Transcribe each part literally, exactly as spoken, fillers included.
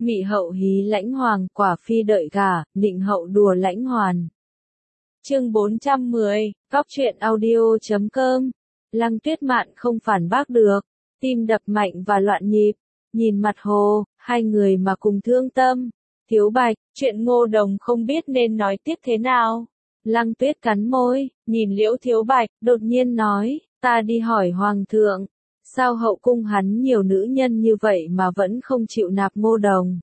Mị hậu hí lãnh hoàng, quả phi đợi gả, nịnh hậu đùa lãnh hoàn. Chương bốn trăm mười, Góc truyện audio chấm com. Lăng Tuyết Mạn không phản bác được, tim đập mạnh và loạn nhịp, nhìn mặt Hồ, hai người mà cùng thương tâm. Thiếu Bạch, chuyện Ngô Đồng không biết nên nói tiếp thế nào. Lăng Tuyết cắn môi, nhìn Liễu Thiếu Bạch, đột nhiên nói, ta đi hỏi Hoàng thượng, sao hậu cung hắn nhiều nữ nhân như vậy mà vẫn không chịu nạp Ngô Đồng.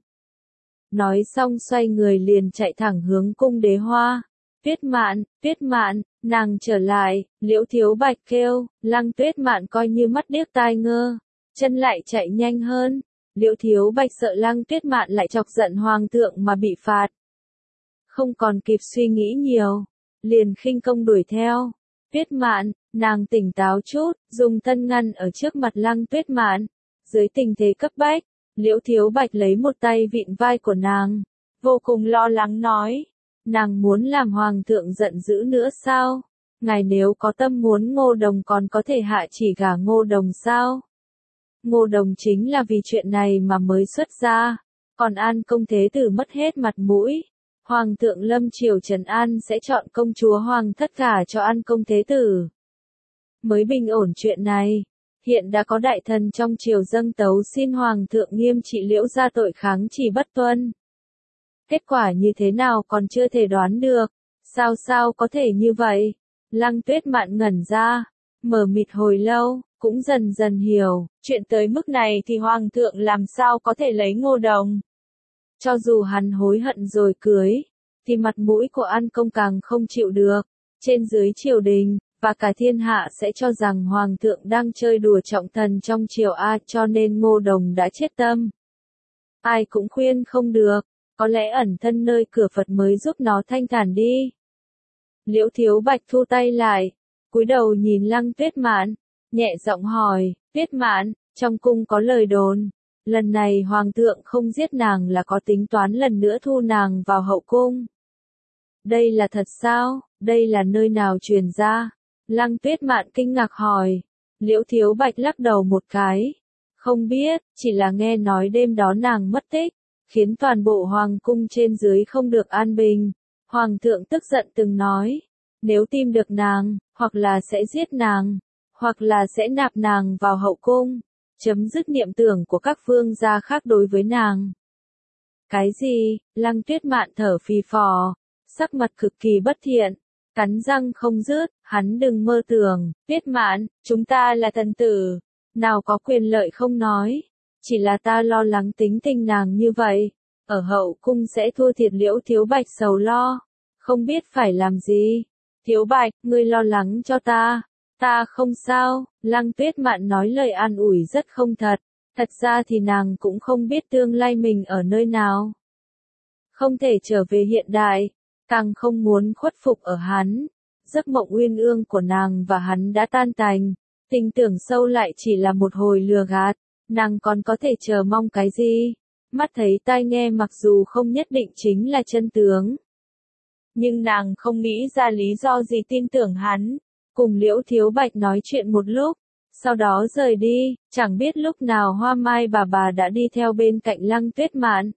Nói xong xoay người liền chạy thẳng hướng cung Đế Hoa. Tuyết Mạn, Tuyết Mạn, nàng trở lại, Liễu Thiếu Bạch kêu, Lăng Tuyết Mạn coi như mắt điếc tai ngơ, chân lại chạy nhanh hơn. Liễu Thiếu Bạch sợ Lăng Tuyết Mạn lại chọc giận Hoàng thượng mà bị phạt. Không còn kịp suy nghĩ nhiều, liền khinh công đuổi theo. Tuyết Mạn, nàng tỉnh táo chút, dùng thân ngăn ở trước mặt Lăng Tuyết Mạn. Dưới tình thế cấp bách, Liễu Thiếu Bạch lấy một tay vịn vai của nàng, vô cùng lo lắng nói, nàng muốn làm Hoàng thượng giận dữ nữa sao? Ngài nếu có tâm muốn Ngô Đồng còn có thể hạ chỉ gả Ngô Đồng sao? Ngô Đồng chính là vì chuyện này mà mới xuất gia, còn An công thế tử mất hết mặt mũi. Hoàng thượng lâm triều trần an sẽ chọn công chúa Hoàng thất gả cho An công thế tử. Mới bình ổn chuyện này, hiện đã có đại thần trong triều dâng tấu xin Hoàng thượng nghiêm trị Liễu gia tội kháng chỉ bất tuân. Kết quả như thế nào còn chưa thể đoán được, sao sao có thể như vậy? Lăng Tuyết Mạn ngẩn ra, mờ mịt hồi lâu, cũng dần dần hiểu, chuyện tới mức này thì Hoàng thượng làm sao có thể lấy Ngô Đồng. Cho dù hắn hối hận rồi cưới, thì mặt mũi của An công càng không chịu được, trên dưới triều đình, và cả thiên hạ sẽ cho rằng Hoàng thượng đang chơi đùa trọng thần trong triều A, cho nên Ngô Đồng đã chết tâm. Ai cũng khuyên không được, có lẽ ẩn thân nơi cửa Phật mới giúp nó thanh thản đi. Liễu Thiếu Bạch thu tay lại, cúi đầu nhìn Lăng Tuyết Mạn, nhẹ giọng hỏi, Tuyết Mạn, trong cung có lời đồn, lần này Hoàng thượng không giết nàng là có tính toán lần nữa thu nàng vào hậu cung. Đây là thật sao? Đây là nơi nào truyền ra? Lăng Tuyết Mạn kinh ngạc hỏi. Liễu Thiếu Bạch lắc đầu một cái. Không biết, chỉ là nghe nói đêm đó nàng mất tích, khiến toàn bộ hoàng cung trên dưới không được an bình. Hoàng thượng tức giận từng nói, nếu tìm được nàng, hoặc là sẽ giết nàng, hoặc là sẽ nạp nàng vào hậu cung, chấm dứt niệm tưởng của các vương gia khác đối với nàng. Cái gì? Lăng Tuyết Mạn thở phì phò, sắc mặt cực kỳ bất thiện, cắn răng không dứt, hắn đừng mơ tưởng, Tuyết Mạn, chúng ta là thần tử, nào có quyền lợi không nói, chỉ là ta lo lắng tính tình nàng như vậy, ở hậu cung sẽ thua thiệt. Liễu Thiếu Bạch sầu lo, không biết phải làm gì. Thiếu Bạch, ngươi lo lắng cho ta, ta không sao. Lăng Tuyết Mạn nói lời an ủi rất không thật, thật ra thì nàng cũng không biết tương lai mình ở nơi nào. Không thể trở về hiện đại, càng không muốn khuất phục ở hắn. Giấc mộng uyên ương của nàng và hắn đã tan tành, tình tưởng sâu lại chỉ là một hồi lừa gạt, nàng còn có thể chờ mong cái gì? Mắt thấy tai nghe mặc dù không nhất định chính là chân tướng, nhưng nàng không nghĩ ra lý do gì tin tưởng hắn. Cùng Liễu Thiếu Bạch nói chuyện một lúc, sau đó rời đi, chẳng biết lúc nào Hoa Mai bà bà đã đi theo bên cạnh Lăng Tuyết Mạn.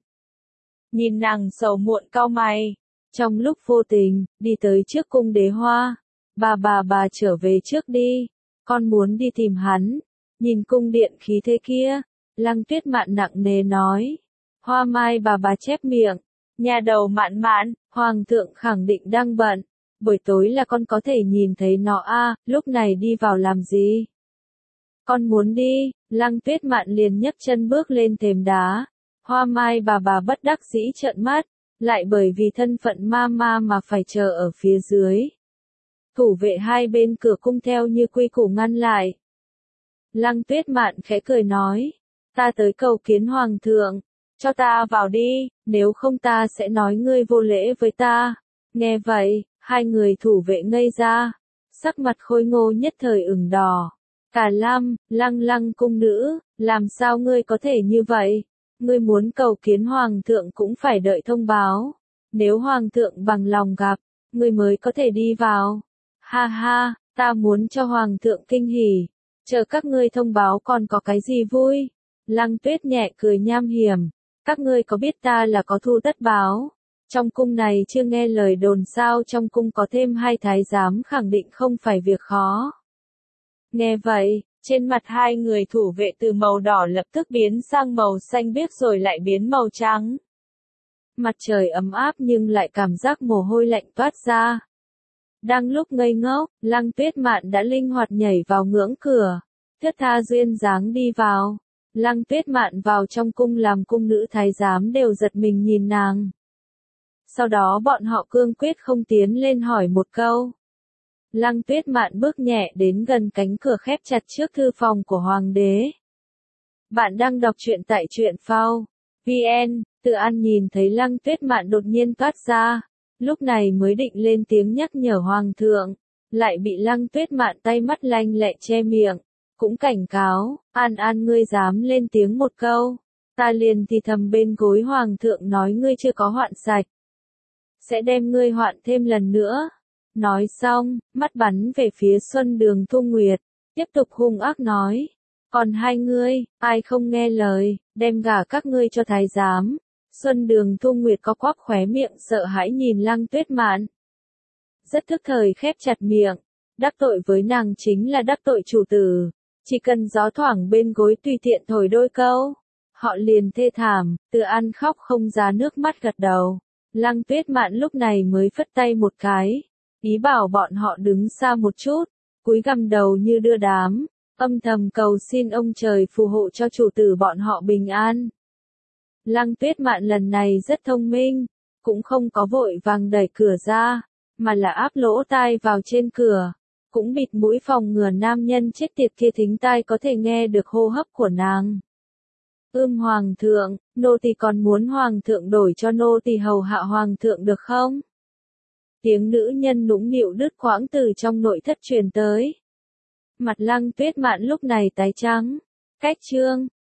Nhìn nàng sầu muộn cau mày, trong lúc vô tình, đi tới trước cung Đế Hoa. Bà bà bà trở về trước đi, con muốn đi tìm hắn. Nhìn cung điện khí thế kia, Lăng Tuyết Mạn nặng nề nói. Hoa Mai bà bà chép miệng, nhà đầu Mạn Mạn, Hoàng thượng khẳng định đang bận, buổi tối là con có thể nhìn thấy nó a, lúc này đi vào làm gì? Con muốn đi. Lăng Tuyết Mạn liền nhấc chân bước lên thềm đá. Hoa Mai bà bà bất đắc dĩ trợn mắt, lại bởi vì thân phận ma ma mà phải chờ ở phía dưới. Thủ vệ hai bên cửa cung theo như quy củ ngăn lại. Lăng Tuyết Mạn khẽ cười nói, ta tới cầu kiến Hoàng thượng, cho ta vào đi, nếu không ta sẽ nói ngươi vô lễ với ta. Nghe vậy, hai người thủ vệ ngây ra, sắc mặt Khôi Ngô nhất thời ửng đỏ. Cả Lam, Lăng Lăng cung nữ, làm sao ngươi có thể như vậy? Ngươi muốn cầu kiến Hoàng thượng cũng phải đợi thông báo. Nếu Hoàng thượng bằng lòng gặp, ngươi mới có thể đi vào. Ha ha, ta muốn cho Hoàng thượng kinh hỉ. Chờ các ngươi thông báo còn có cái gì vui? Lăng Tuyết nhẹ cười nham hiểm. các ngươi có biết ta là có thù tất báo? Trong cung này chưa nghe lời đồn sao, trong cung có thêm hai thái giám khẳng định không phải việc khó. Nghe vậy, trên mặt hai người thủ vệ từ màu đỏ lập tức biến sang màu xanh biếc rồi lại biến màu trắng. Mặt trời ấm áp nhưng lại cảm giác mồ hôi lạnh toát ra. Đang lúc ngây ngốc, Lăng Tuyết Mạn đã linh hoạt nhảy vào ngưỡng cửa, thướt tha duyên dáng đi vào. Lăng Tuyết Mạn vào trong cung làm cung nữ thái giám đều giật mình nhìn nàng. Sau đó bọn họ cương quyết không tiến lên hỏi một câu. Lăng Tuyết Mạn bước nhẹ đến gần cánh cửa khép chặt trước thư phòng của hoàng đế. Bạn đang đọc truyện tại truyện phao chấm vn, Tự An nhìn thấy Lăng Tuyết Mạn đột nhiên toát ra, lúc này mới định lên tiếng nhắc nhở hoàng thượng, lại bị Lăng Tuyết Mạn tay mắt lanh lẹ che miệng, cũng cảnh cáo, An An ngươi dám lên tiếng một câu, ta liền thì thầm bên gối hoàng thượng nói ngươi chưa có hoạn sạch, sẽ đem ngươi hoạn thêm lần nữa. Nói xong, mắt bắn về phía Xuân Đường Thu Nguyệt, tiếp tục hung ác nói, còn hai ngươi, ai không nghe lời, đem gả các ngươi cho thái giám. Xuân Đường Thu Nguyệt có quắp khóe miệng sợ hãi nhìn Lăng Tuyết Mạn. Rất thức thời khép chặt miệng, đắc tội với nàng chính là đắc tội chủ tử, chỉ cần gió thoảng bên gối tùy tiện thổi đôi câu, họ liền thê thảm. Từ An khóc không ra nước mắt gật đầu. Lăng Tuyết Mạn lúc này mới phất tay một cái, ý bảo bọn họ đứng xa một chút, cúi gằm đầu như đưa đám, âm thầm cầu xin ông trời phù hộ cho chủ tử bọn họ bình an. Lăng Tuyết Mạn lần này rất thông minh, cũng không có vội vàng đẩy cửa ra, mà là áp lỗ tai vào trên cửa, cũng bịt mũi phòng ngừa nam nhân chết tiệt kia thính tai có thể nghe được hô hấp của nàng. Ưm hoàng thượng, nô tỳ còn muốn hoàng thượng đổi cho nô tỳ hầu hạ hoàng thượng được không? Tiếng nữ nhân nũng nịu đứt quãng từ trong nội thất truyền tới. Mặt Lăng Tuyết Mạn lúc này tái trắng. Cách chương